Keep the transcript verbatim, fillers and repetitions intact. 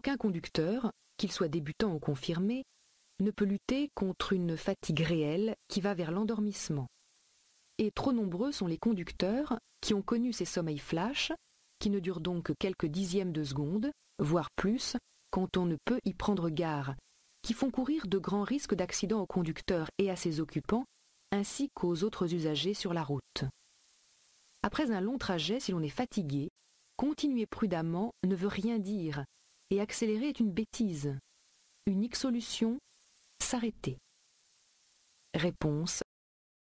Aucun conducteur, qu'il soit débutant ou confirmé, ne peut lutter contre une fatigue réelle qui va vers l'endormissement. Et trop nombreux sont les conducteurs qui ont connu ces sommeils flash, qui ne durent donc que quelques dixièmes de seconde, voire plus, quand on ne peut y prendre garde, qui font courir de grands risques d'accident au conducteur et à ses occupants, ainsi qu'aux autres usagers sur la route. Après un long trajet, si l'on est fatigué, continuer prudemment ne veut rien dire, et accélérer est une bêtise. Unique solution, s'arrêter. Réponse